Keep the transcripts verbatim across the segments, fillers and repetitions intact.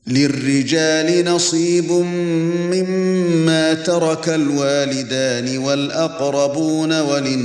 للرجال نصيب مما ترك الوالدان والأقربون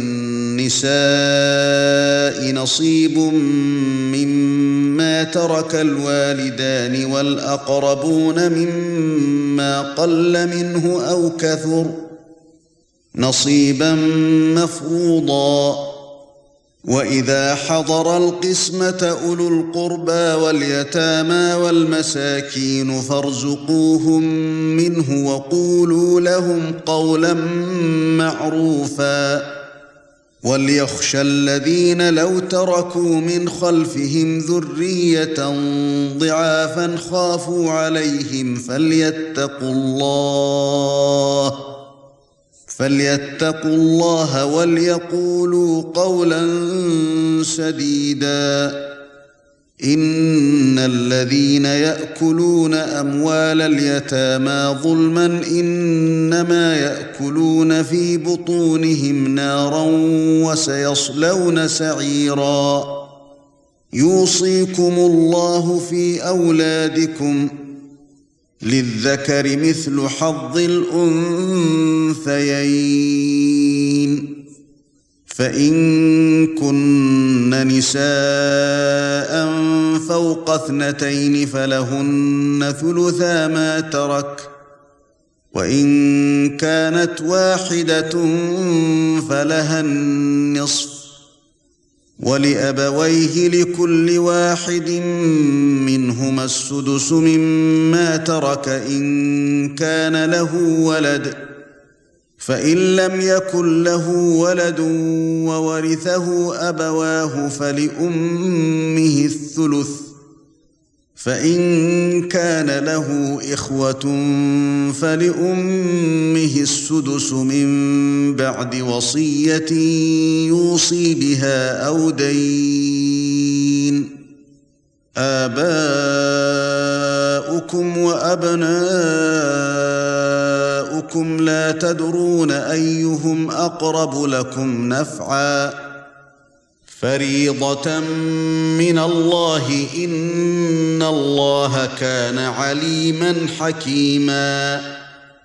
وللنساء نصيب مما ترك الوالدان والأقربون مما قل منه أو كثر نصيبا مفروضا وإذا حضر القسمة أولو القربى واليتامى والمساكين فارزقوهم منه وقولوا لهم قولا معروفا وليخشى الذين لو تركوا من خلفهم ذرية ضعافا خافوا عليهم فليتقوا الله فليتقوا الله وليقولوا قولا سديدا إن الذين يأكلون أموال اليتامى ظلما إنما يأكلون في بطونهم نارا وسيصلون سعيرا يوصيكم الله في أولادكم للذكر مثل حظ الأنثيين فإن كن نساء فوق اثنتين فلهن ثلثا ما ترك وإن كانت واحدة فلها النصف ولأبويه لكل واحد منهما السدس مما ترك إن كان له ولد فإن لم يكن له ولد وورثه أبواه فلأمه الثلث فإن كان له إخوة فلأمه السدس من بعد وصية يوصي بها أو دين آباؤكم وأبناؤكم لا تدرون أيهم أقرب لكم نفعا فريضة من الله إن الله كان عليما حكيما